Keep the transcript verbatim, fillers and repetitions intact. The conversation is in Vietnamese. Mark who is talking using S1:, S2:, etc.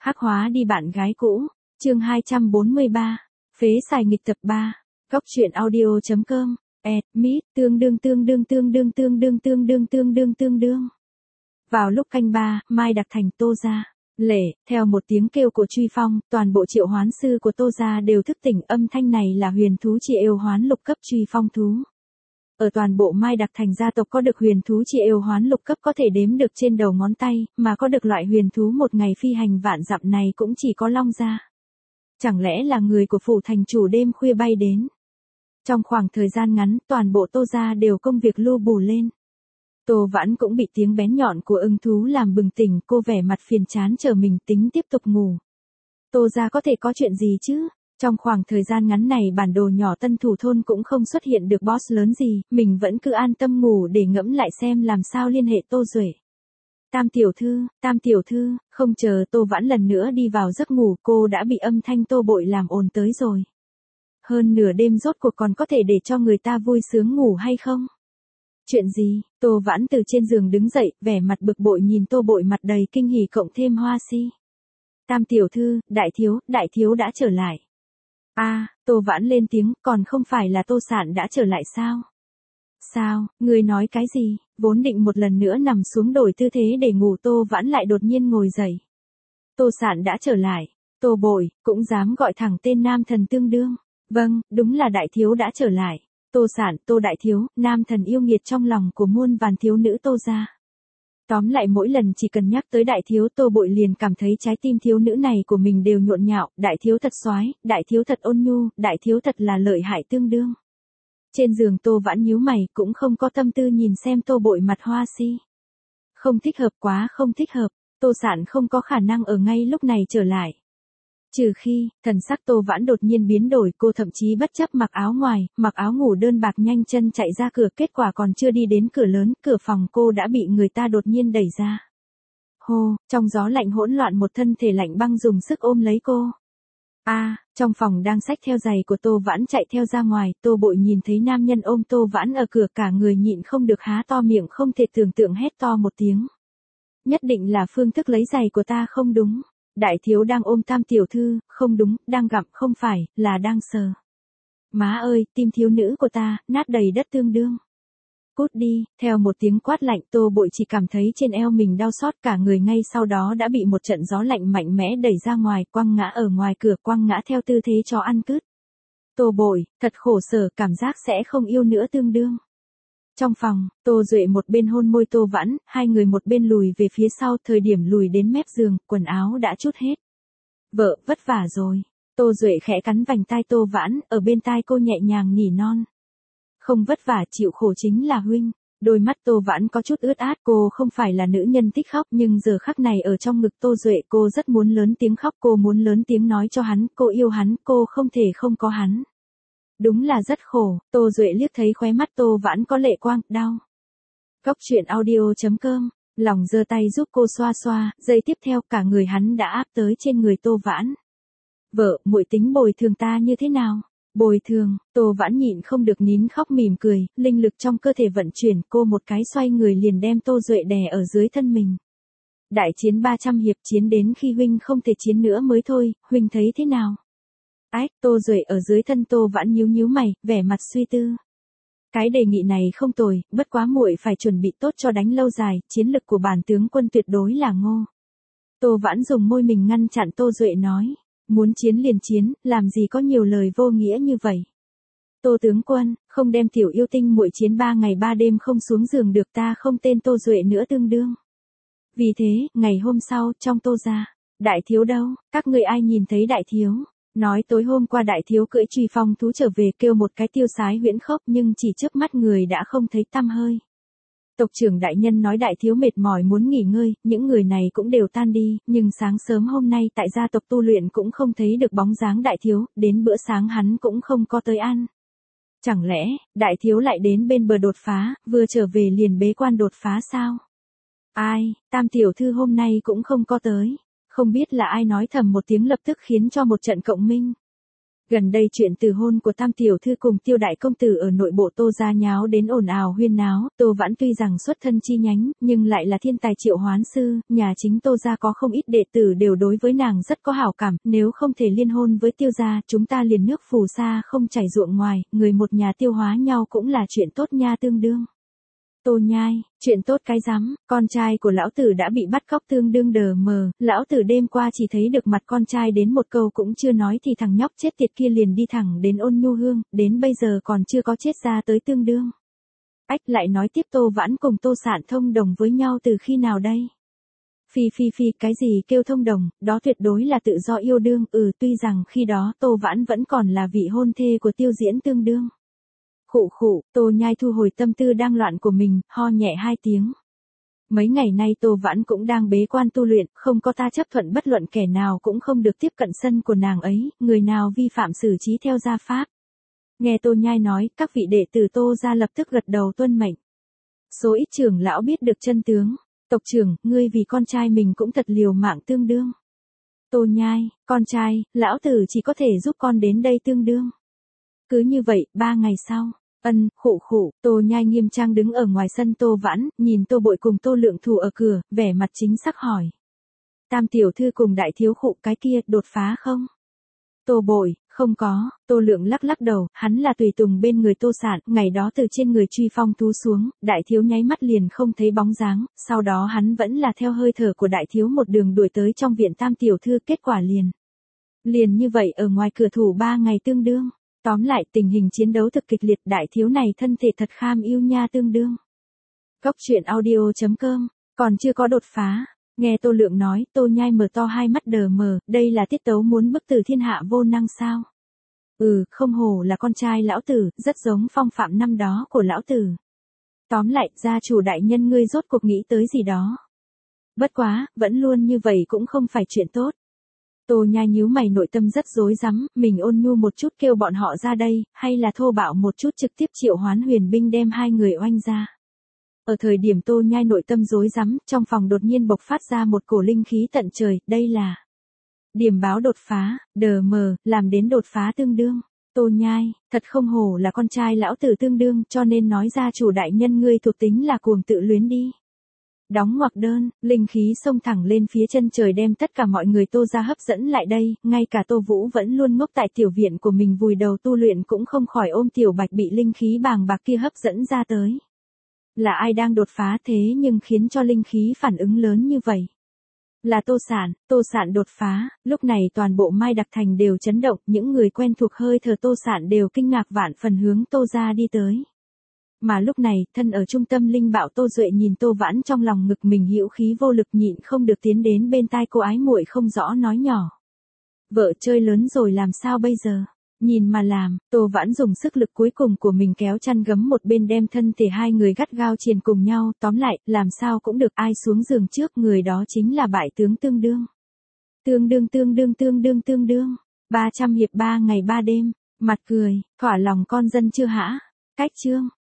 S1: Hắc hóa đi bạn gái cũ, chương hai trăm bốn mươi ba, phế xài nghịch tập ba, góc truyện audio.com, ed, mít, tương đương tương đương tương đương tương đương tương đương tương đương tương đương. Vào lúc canh ba, Mai Đặc Thành Tô gia, lệ, theo một tiếng kêu của Truy Phong, toàn bộ triệu hoán sư của Tô gia đều thức tỉnh. Âm thanh này là huyền thú chi yêu hoán lục cấp Truy Phong thú. Ở toàn bộ Mai Đặc Thành gia tộc có được huyền thú chi yêu hoán lục cấp có thể đếm được trên đầu ngón tay, mà có được loại huyền thú một ngày phi hành vạn dặm này cũng chỉ có Long gia. Chẳng lẽ là người của phủ thành chủ đêm khuya bay đến? Trong khoảng thời gian ngắn, toàn bộ Tô gia đều công việc lu bù lên. Tô Vãn cũng bị tiếng bén nhọn của ưng thú làm bừng tỉnh, cô vẻ mặt phiền chán chờ mình tính tiếp tục ngủ. Tô gia có thể có chuyện gì chứ? Trong khoảng thời gian ngắn này bản đồ nhỏ tân thủ thôn cũng không xuất hiện được boss lớn gì, mình vẫn cứ an tâm ngủ để ngẫm lại xem làm sao liên hệ Tô Duệ. Tam tiểu thư, tam tiểu thư, không chờ Tô Vãn lần nữa đi vào giấc ngủ, cô đã bị âm thanh Tô Bội làm ồn tới rồi. Hơn nửa đêm rốt cuộc còn có thể để cho người ta vui sướng ngủ hay không? Chuyện gì? Tô Vãn từ trên giường đứng dậy, vẻ mặt bực bội nhìn Tô Bội mặt đầy kinh hỉ cộng thêm hoa si. Tam tiểu thư, đại thiếu, đại thiếu đã trở lại. A, à, Tô Vãn lên tiếng, còn không phải là Tô Sạn đã trở lại sao? Sao, ngươi nói cái gì? Vốn định một lần nữa nằm xuống đổi tư thế để ngủ, Tô Vãn lại đột nhiên ngồi dậy. Tô Sạn đã trở lại. Tô Bội, cũng dám gọi thẳng tên nam thần tương đương. Vâng, đúng là đại thiếu đã trở lại. Tô Sạn, Tô đại thiếu, nam thần yêu nghiệt trong lòng của muôn vàn thiếu nữ Tô gia. Tóm lại mỗi lần chỉ cần nhắc tới đại thiếu, Tô Bội liền cảm thấy trái tim thiếu nữ này của mình đều nhộn nhạo, đại thiếu thật soái, đại thiếu thật ôn nhu, đại thiếu thật là lợi hại tương đương. Trên giường Tô Vãn nhíu mày, cũng không có tâm tư nhìn xem Tô Bội mặt hoa si. Không thích hợp, quá không thích hợp, Tô Sạn không có khả năng ở ngay lúc này trở lại. Trừ khi, thần sắc Tô Vãn đột nhiên biến đổi, cô thậm chí bất chấp mặc áo ngoài, mặc áo ngủ đơn bạc nhanh chân chạy ra cửa, kết quả còn chưa đi đến cửa lớn, cửa phòng cô đã bị người ta đột nhiên đẩy ra. Hô, trong gió lạnh hỗn loạn một thân thể lạnh băng dùng sức ôm lấy cô. A, à, trong phòng đang xách theo giày của Tô Vãn chạy theo ra ngoài, Tô Bội nhìn thấy nam nhân ôm Tô Vãn ở cửa, cả người nhịn không được há to miệng không thể tưởng tượng hét to một tiếng. Nhất định là phương thức lấy giày của ta không đúng. Đại thiếu đang ôm tam tiểu thư, không đúng, đang gặm không phải, là đang sờ. Má ơi, tim thiếu nữ của ta, nát đầy đất tương đương. Cút đi, theo một tiếng quát lạnh, Tô Bội chỉ cảm thấy trên eo mình đau xót, cả người ngay sau đó đã bị một trận gió lạnh mạnh mẽ đẩy ra ngoài, quăng ngã ở ngoài cửa, quăng ngã theo tư thế chó ăn cứt. Tô Bội, thật khổ sở, cảm giác sẽ không yêu nữa tương đương. Trong phòng, Tô Duệ một bên hôn môi Tô Vãn, hai người một bên lùi về phía sau, thời điểm lùi đến mép giường, quần áo đã trút hết. Vợ, vất vả rồi. Tô Duệ khẽ cắn vành tai Tô Vãn, ở bên tai cô nhẹ nhàng nỉ non. Không vất vả, chịu khổ chính là huynh. Đôi mắt Tô Vãn có chút ướt át, cô không phải là nữ nhân thích khóc, nhưng giờ khắc này ở trong ngực Tô Duệ cô rất muốn lớn tiếng khóc, cô muốn lớn tiếng nói cho hắn, cô yêu hắn, cô không thể không có hắn. Đúng là rất khổ, Tô Duệ liếc thấy khóe mắt Tô Vãn có lệ quang, đau. Góc truyện audio.com, lòng giơ tay giúp cô xoa xoa, giây tiếp theo cả người hắn đã áp tới trên người Tô Vãn. Vợ, muội tính bồi thường ta như thế nào? Bồi thường, Tô Vãn nhịn không được nín khóc mỉm cười, linh lực trong cơ thể vận chuyển, cô một cái xoay người liền đem Tô Duệ đè ở dưới thân mình. Đại chiến ba trăm hiệp, chiến đến khi huynh không thể chiến nữa mới thôi, huynh thấy thế nào? Ách, Tô Duệ ở dưới thân Tô Vãn nhíu nhíu mày, vẻ mặt suy tư. Cái đề nghị này không tồi, bất quá muội phải chuẩn bị tốt cho đánh lâu dài, chiến lực của bản tướng quân tuyệt đối là ngô. Tô Vãn dùng môi mình ngăn chặn Tô Duệ nói, muốn chiến liền chiến, làm gì có nhiều lời vô nghĩa như vậy. Tô tướng quân, không đem tiểu yêu tinh muội chiến ba ngày ba đêm không xuống giường được, ta không tên Tô Duệ nữa tương đương. Vì thế, ngày hôm sau, trong Tô gia, đại thiếu đâu, các người ai nhìn thấy đại thiếu? Nói tối hôm qua đại thiếu cưỡi Truy Phong thú trở về, kêu một cái tiêu sái huyễn khốc, nhưng chỉ chớp mắt người đã không thấy tăm hơi. Tộc trưởng đại nhân nói đại thiếu mệt mỏi muốn nghỉ ngơi, những người này cũng đều tan đi, nhưng sáng sớm hôm nay tại gia tộc tu luyện cũng không thấy được bóng dáng đại thiếu, đến bữa sáng hắn cũng không có tới ăn. Chẳng lẽ, đại thiếu lại đến bên bờ đột phá, vừa trở về liền bế quan đột phá sao? Ai, tam tiểu thư hôm nay cũng không có tới. Không biết là ai nói thầm một tiếng lập tức khiến cho một trận cộng minh. Gần đây chuyện từ hôn của Tam tiểu thư cùng Tiêu đại công tử ở nội bộ Tô gia nháo đến ồn ào huyên náo, Tô Vãn tuy rằng xuất thân chi nhánh, nhưng lại là thiên tài triệu hoán sư, nhà chính Tô gia có không ít đệ tử đều đối với nàng rất có hảo cảm, nếu không thể liên hôn với Tiêu gia, chúng ta liền nước phù sa không chảy ruộng ngoài, người một nhà tiêu hóa nhau cũng là chuyện tốt nha tương đương. Tô Nhai, chuyện tốt cái rắm, con trai của lão tử đã bị bắt cóc tương đương đờ mờ, lão tử đêm qua chỉ thấy được mặt con trai đến một câu cũng chưa nói thì thằng nhóc chết tiệt kia liền đi thẳng đến Ôn Nhu Hương, đến bây giờ còn chưa có chết ra tới tương đương. Ách lại nói tiếp Tô Vãn cùng Tô Sạn thông đồng với nhau từ khi nào đây? Phi phi phi cái gì kêu thông đồng, đó tuyệt đối là tự do yêu đương, ừ tuy rằng khi đó Tô Vãn vẫn còn là vị hôn thê của Tiêu Diễn tương đương. Khụ khụ, Tô Nhai thu hồi tâm tư đang loạn của mình, ho nhẹ hai tiếng. Mấy ngày nay Tô Vãn cũng đang bế quan tu luyện, không có ta chấp thuận bất luận kẻ nào cũng không được tiếp cận sân của nàng ấy, người nào vi phạm xử trí theo gia pháp. Nghe Tô Nhai nói, các vị đệ tử Tô gia lập tức gật đầu tuân mệnh. Số ít trưởng lão biết được chân tướng, tộc trưởng, ngươi vì con trai mình cũng thật liều mạng tương đương. Tô Nhai, con trai, lão tử chỉ có thể giúp con đến đây tương đương. Cứ như vậy, ba ngày sau. Ân, khụ khụ, Tô Nhai nghiêm trang đứng ở ngoài sân Tô Vãn, nhìn Tô Bội cùng Tô Lượng Thủ ở cửa, vẻ mặt chính xác hỏi. Tam tiểu thư cùng đại thiếu khụ cái kia, đột phá không? Tô Bội, không có, Tô Lượng lắc lắc đầu, hắn là tùy tùng bên người Tô Sạn, ngày đó từ trên người truy phong thú xuống, đại thiếu nháy mắt liền không thấy bóng dáng, sau đó hắn vẫn là theo hơi thở của đại thiếu một đường đuổi tới trong viện Tam tiểu thư, kết quả liền. Liền như vậy ở ngoài cửa thủ ba ngày tương đương. Tóm lại tình hình chiến đấu thực kịch liệt, đại thiếu này thân thể thật kham yêu nha tương đương. Góc truyện audio chấm com, còn chưa có đột phá, nghe Tô Lượng nói, Tô Nhai mở to hai mắt đờ mờ, đây là tiết tấu muốn bức tử thiên hạ vô năng sao? Ừ, không hổ là con trai lão tử, rất giống phong phạm năm đó của lão tử. Tóm lại, gia chủ đại nhân ngươi rốt cuộc nghĩ tới gì đó. Bất quá, vẫn luôn như vậy cũng không phải chuyện tốt. Tô Nhai nhíu mày nội tâm rất rối rắm, mình ôn nhu một chút kêu bọn họ ra đây, hay là thô bạo một chút trực tiếp triệu hoán huyền binh đem hai người oanh ra. Ở thời điểm Tô Nhai nội tâm rối rắm, trong phòng đột nhiên bộc phát ra một cổ linh khí tận trời, đây là điểm báo đột phá, đờ mờ, làm đến đột phá tương đương. Tô Nhai, thật không hổ là con trai lão tử tương đương, cho nên nói ra chủ đại nhân ngươi thuộc tính là cuồng tự luyến đi. Đóng ngoặc đơn, linh khí xông thẳng lên phía chân trời đem tất cả mọi người Tô gia hấp dẫn lại đây, ngay cả Tô Vũ vẫn luôn ngốc tại tiểu viện của mình vùi đầu tu luyện cũng không khỏi ôm tiểu bạch bị linh khí bàng bạc kia hấp dẫn ra tới. Là ai đang đột phá thế nhưng khiến cho linh khí phản ứng lớn như vậy? Là Tô Sạn, Tô Sạn đột phá, lúc này toàn bộ Mai Đặc Thành đều chấn động, những người quen thuộc hơi thở Tô Sạn đều kinh ngạc vạn phần hướng Tô gia đi tới. Mà lúc này, thân ở trung tâm linh bạo Tô Duệ nhìn Tô Vãn trong lòng ngực mình hữu khí vô lực nhịn không được tiến đến bên tai cô ái muội không rõ nói nhỏ. Vợ chơi lớn rồi làm sao bây giờ? Nhìn mà làm, Tô Vãn dùng sức lực cuối cùng của mình kéo chăn gấm một bên đem thân thể hai người gắt gao triền cùng nhau, tóm lại, làm sao cũng được ai xuống giường trước người đó chính là bại tướng tương đương. Tương đương tương đương tương đương tương đương, ba trăm hiệp ba ngày ba đêm, mặt cười, thỏa lòng con dân chưa hả? Cách chương.